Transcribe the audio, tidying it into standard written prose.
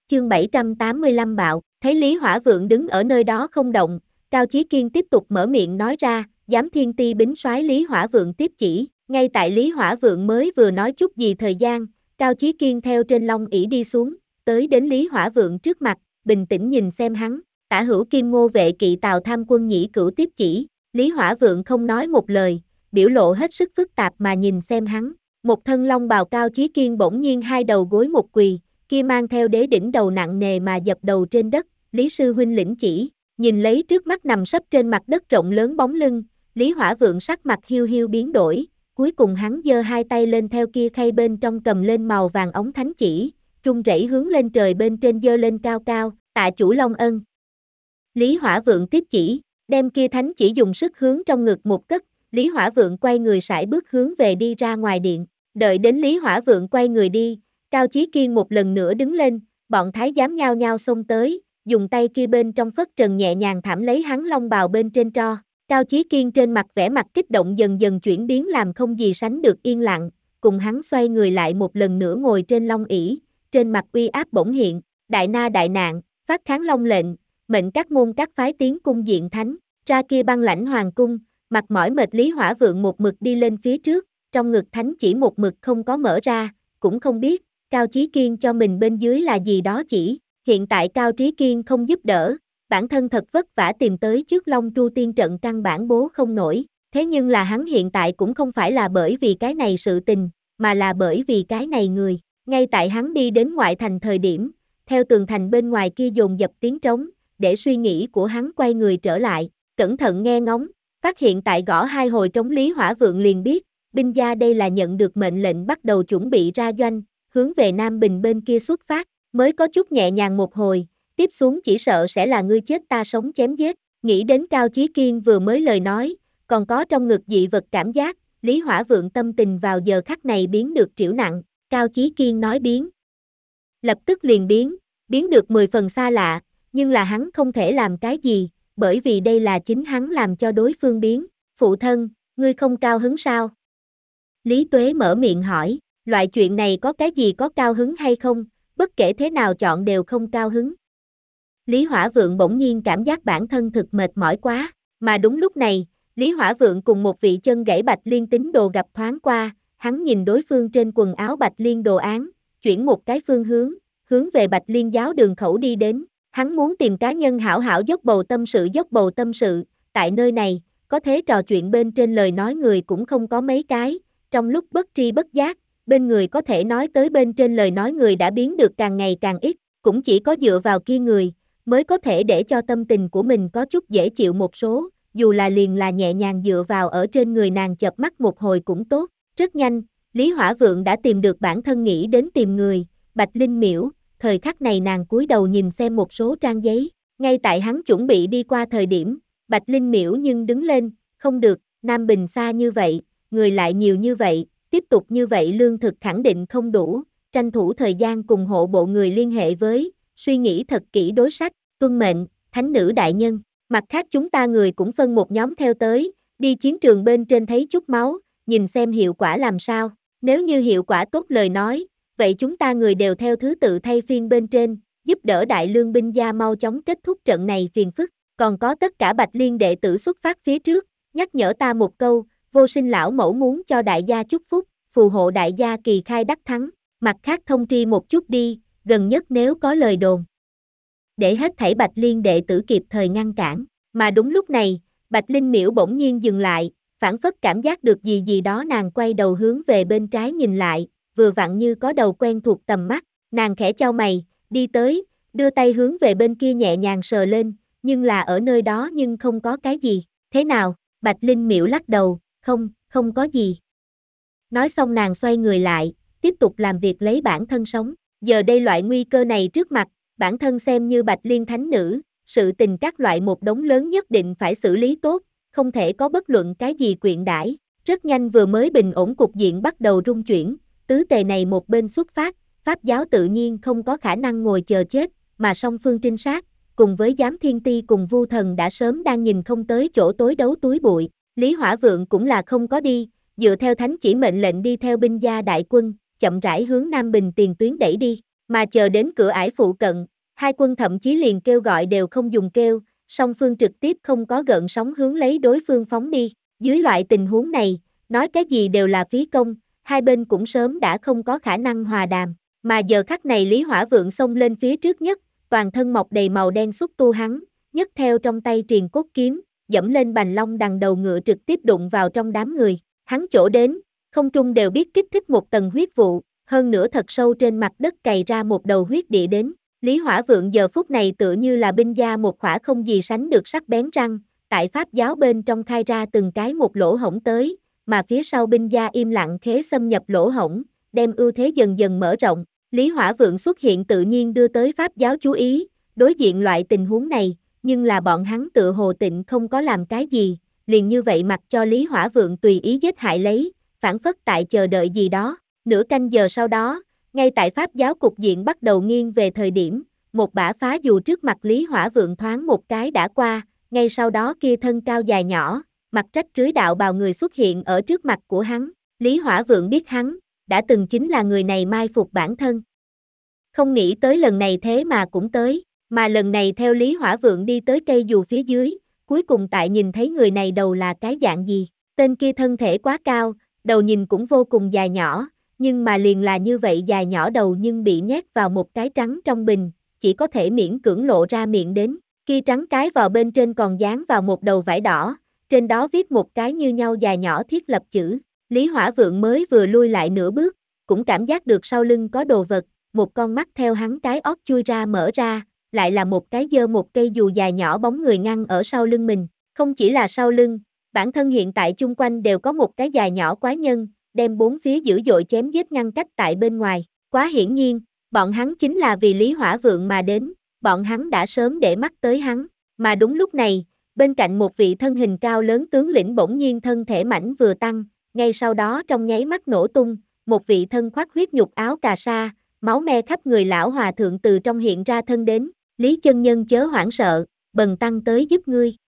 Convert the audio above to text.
Chương 785 bạo, thấy Lý Hỏa Vượng đứng ở nơi đó không động, Cao Chí Kiên tiếp tục mở miệng nói ra, giám thiên ti bính soái Lý Hỏa Vượng tiếp chỉ, ngay tại Lý Hỏa Vượng mới vừa nói chút gì thời gian, Cao Chí Kiên theo trên long ỷ đi xuống, tới đến Lý Hỏa Vượng trước mặt, bình tĩnh nhìn xem hắn, Tả Hữu Kim Ngô vệ kỵ Tào Tham quân Nhĩ Cửu tiếp chỉ, Lý Hỏa Vượng không nói một lời, biểu lộ hết sức phức tạp mà nhìn xem hắn, một thân long bào Cao Chí Kiên bỗng nhiên hai đầu gối một quỳ, kia mang theo đế đỉnh đầu nặng nề mà dập đầu trên đất, Lý sư huynh lĩnh chỉ, nhìn lấy trước mắt nằm sấp trên mặt đất rộng lớn bóng lưng, Lý Hỏa Vượng sắc mặt hiu hiu biến đổi, cuối cùng hắn giơ hai tay lên theo kia khay bên trong cầm lên màu vàng ống thánh chỉ, run rẩy hướng lên trời bên trên giơ lên cao cao, tạ chủ Long ân. Lý Hỏa Vượng tiếp chỉ, đem kia thánh chỉ dùng sức hướng trong ngực một cất, Lý Hỏa Vượng quay người sải bước hướng về đi ra ngoài điện, đợi đến Lý Hỏa Vượng quay người đi, Cao Chí Kiên một lần nữa đứng lên, bọn thái giám nhao nhao xông tới, dùng tay kia bên trong phất trần nhẹ nhàng thảm lấy hắn long bào bên trên tro. Cao Chí Kiên trên mặt vẻ mặt kích động dần dần chuyển biến làm không gì sánh được yên lặng, cùng hắn xoay người lại một lần nữa ngồi trên long ỷ, trên mặt uy áp bỗng hiện, đại na đại nạn, phát kháng long lệnh, mệnh các môn các phái tiến cung diện thánh, ra kia băng lãnh hoàng cung, mặt mỏi mệt Lý Hỏa Vượng một mực đi lên phía trước, trong ngực thánh chỉ một mực không có mở ra, cũng không biết Cao Chí Kiên cho mình bên dưới là gì đó chỉ, hiện tại Cao Chí Kiên không giúp đỡ, bản thân thật vất vả tìm tới trước Long Tru tiên trận căn bản bố không nổi, thế nhưng là hắn hiện tại cũng không phải là bởi vì cái này sự tình, mà là bởi vì cái này người, ngay tại hắn đi đến ngoại thành thời điểm, theo tường thành bên ngoài kia dồn dập tiếng trống, để suy nghĩ của hắn quay người trở lại, cẩn thận nghe ngóng, phát hiện tại gõ hai hồi trống Lý Hỏa Vượng liền biết, binh gia đây là nhận được mệnh lệnh bắt đầu chuẩn bị ra doanh, hướng về Nam Bình bên kia xuất phát, mới có chút nhẹ nhàng một hồi, tiếp xuống chỉ sợ sẽ là ngươi chết ta sống chém giết, nghĩ đến Cao Chí Kiên vừa mới lời nói, còn có trong ngực dị vật cảm giác, Lý Hỏa Vượng tâm tình vào giờ khắc này biến được trĩu nặng, Cao Chí Kiên nói biến. Lập tức liền biến được 10 phần xa lạ, nhưng là hắn không thể làm cái gì, bởi vì đây là chính hắn làm cho đối phương biến, phụ thân, ngươi không cao hứng sao? Lý Tuế mở miệng hỏi, loại chuyện này có cái gì có cao hứng hay không, bất kể thế nào chọn đều không cao hứng. Lý Hỏa Vượng bỗng nhiên cảm giác bản thân thực mệt mỏi quá, mà đúng lúc này, Lý Hỏa Vượng cùng một vị chân gãy bạch liên tín đồ gặp thoáng qua, hắn nhìn đối phương trên quần áo bạch liên đồ án, chuyển một cái phương hướng về bạch liên giáo đường khẩu đi đến, hắn muốn tìm cá nhân hảo hảo dốc bầu tâm sự, tại nơi này, có thế trò chuyện bên trên lời nói người cũng không có mấy cái, trong lúc bất tri bất giác, bên người có thể nói tới bên trên lời nói người đã biến được càng ngày càng ít, cũng chỉ có dựa vào kia người, mới có thể để cho tâm tình của mình có chút dễ chịu một số, dù là liền là nhẹ nhàng dựa vào ở trên người nàng chợp mắt một hồi cũng tốt, rất nhanh, Lý Hỏa Vượng đã tìm được bản thân nghĩ đến tìm người, Bạch Linh Miễu, thời khắc này nàng cúi đầu nhìn xem một số trang giấy, ngay tại hắn chuẩn bị đi qua thời điểm, Bạch Linh Miễu nhưng đứng lên, không được, Nam Bình xa như vậy, người lại nhiều như vậy, tiếp tục như vậy lương thực khẳng định không đủ, tranh thủ thời gian cùng hộ bộ người liên hệ với, suy nghĩ thật kỹ đối sách, tuân mệnh, thánh nữ đại nhân, mặt khác chúng ta người cũng phân một nhóm theo tới, đi chiến trường bên trên thấy chút máu, nhìn xem hiệu quả làm sao, nếu như hiệu quả tốt lời nói, vậy chúng ta người đều theo thứ tự thay phiên bên trên, giúp đỡ đại lương binh gia mau chóng kết thúc trận này phiền phức, còn có tất cả Bạch Liên đệ tử xuất phát phía trước, nhắc nhở ta một câu, Vô Sinh lão mẫu muốn cho đại gia chúc phúc, phù hộ đại gia kỳ khai đắc thắng, mặt khác thông tri một chút đi, gần nhất nếu có lời đồn. Để hết thảy Bạch Liên đệ tử kịp thời ngăn cản, mà đúng lúc này, Bạch Linh Miễu bỗng nhiên dừng lại, phảng phất cảm giác được gì gì đó nàng quay đầu hướng về bên trái nhìn lại, vừa vặn như có đầu quen thuộc tầm mắt, nàng khẽ chau mày, đi tới, đưa tay hướng về bên kia nhẹ nhàng sờ lên, nhưng là ở nơi đó nhưng không có cái gì, thế nào, Bạch Linh Miễu lắc đầu, không có gì. Nói xong nàng xoay người lại, tiếp tục làm việc lấy bản thân sống, giờ đây loại nguy cơ này trước mặt, bản thân xem như Bạch Liên thánh nữ, sự tình các loại một đống lớn nhất định phải xử lý tốt, không thể có bất luận cái gì quyện đãi. Rất nhanh vừa mới bình ổn cục diện bắt đầu rung chuyển, tứ tề này một bên xuất phát, Pháp giáo tự nhiên không có khả năng ngồi chờ chết, mà song phương trinh sát, cùng với giám thiên ti cùng Vu Thần đã sớm đang nhìn không tới chỗ tối đấu túi bụi, Lý Hỏa Vượng cũng là không có đi, dựa theo thánh chỉ mệnh lệnh đi theo binh gia đại quân, chậm rãi hướng Nam Bình tiền tuyến đẩy đi. Mà chờ đến cửa ải phụ cận, hai quân thậm chí liền kêu gọi đều không dùng kêu, song phương trực tiếp không có gợn sóng hướng lấy đối phương phóng đi. Dưới loại tình huống này, nói cái gì đều là phí công, hai bên cũng sớm đã không có khả năng hòa đàm. Mà giờ khắc này Lý Hỏa Vượng xông lên phía trước nhất, toàn thân mọc đầy màu đen xúc tu hắn, nhấc theo trong tay triền cốt kiếm, dẫm lên bành long đằng đầu ngựa trực tiếp đụng vào trong đám người. Hắn chỗ đến, không trung đều biết kích thích một tầng huyết vụ, hơn nữa thật sâu trên mặt đất cày ra một đầu huyết địa đến. Lý Hỏa Vượng giờ phút này tựa như là binh gia một khỏa không gì sánh được sắc bén răng, tại pháp giáo bên trong khai ra từng cái một lỗ hổng tới, mà phía sau binh gia im lặng khế xâm nhập lỗ hổng, đem ưu thế dần dần mở rộng. Lý Hỏa Vượng xuất hiện tự nhiên đưa tới pháp giáo chú ý, đối diện loại tình huống này, nhưng là bọn hắn tự hồ tịnh không có làm cái gì, liền như vậy mặc cho Lý Hỏa Vượng tùy ý giết hại lấy, phản phất tại chờ đợi gì đó. Nửa canh giờ sau đó, ngay tại pháp giáo cục diện bắt đầu nghiêng về thời điểm, một bả phá dù trước mặt Lý Hỏa Vượng thoáng một cái đã qua, ngay sau đó kia thân cao dài nhỏ, mặt rách rưới đạo bào người xuất hiện ở trước mặt của hắn. Lý Hỏa Vượng biết hắn, đã từng chính là người này mai phục bản thân. Không nghĩ tới lần này thế mà cũng tới, mà lần này theo Lý Hỏa Vượng đi tới cây dù phía dưới, cuối cùng tại nhìn thấy người này đầu là cái dạng gì. Tên kia thân thể quá cao, đầu nhìn cũng vô cùng dài nhỏ, nhưng mà liền là như vậy dài nhỏ đầu nhưng bị nhét vào một cái trắng trong bình, chỉ có thể miễn cưỡng lộ ra miệng đến. Kia trắng cái vào bên trên còn dán vào một đầu vải đỏ, trên đó viết một cái như nhau dài nhỏ thiết lập chữ. Lý Hỏa Vượng mới vừa lui lại nửa bước, cũng cảm giác được sau lưng có đồ vật, một con mắt theo hắn cái ót chui ra mở ra, lại là một cái giơ một cây dù dài nhỏ bóng người ngăn ở sau lưng mình. Không chỉ là sau lưng, bản thân hiện tại chung quanh đều có một cái dài nhỏ quái nhân, đem bốn phía dữ dội chém giết ngăn cách tại bên ngoài. Quá hiển nhiên, bọn hắn chính là vì Lý Hỏa Vượng mà đến, bọn hắn đã sớm để mắt tới hắn. Mà đúng lúc này, bên cạnh một vị thân hình cao lớn tướng lĩnh bỗng nhiên thân thể mảnh vừa tăng, ngay sau đó trong nháy mắt nổ tung, một vị thân khoác huyết nhục áo cà sa, máu me khắp người lão hòa thượng từ trong hiện ra thân đến. Lý chân nhân chớ hoảng sợ, bần tăng tới giúp ngươi.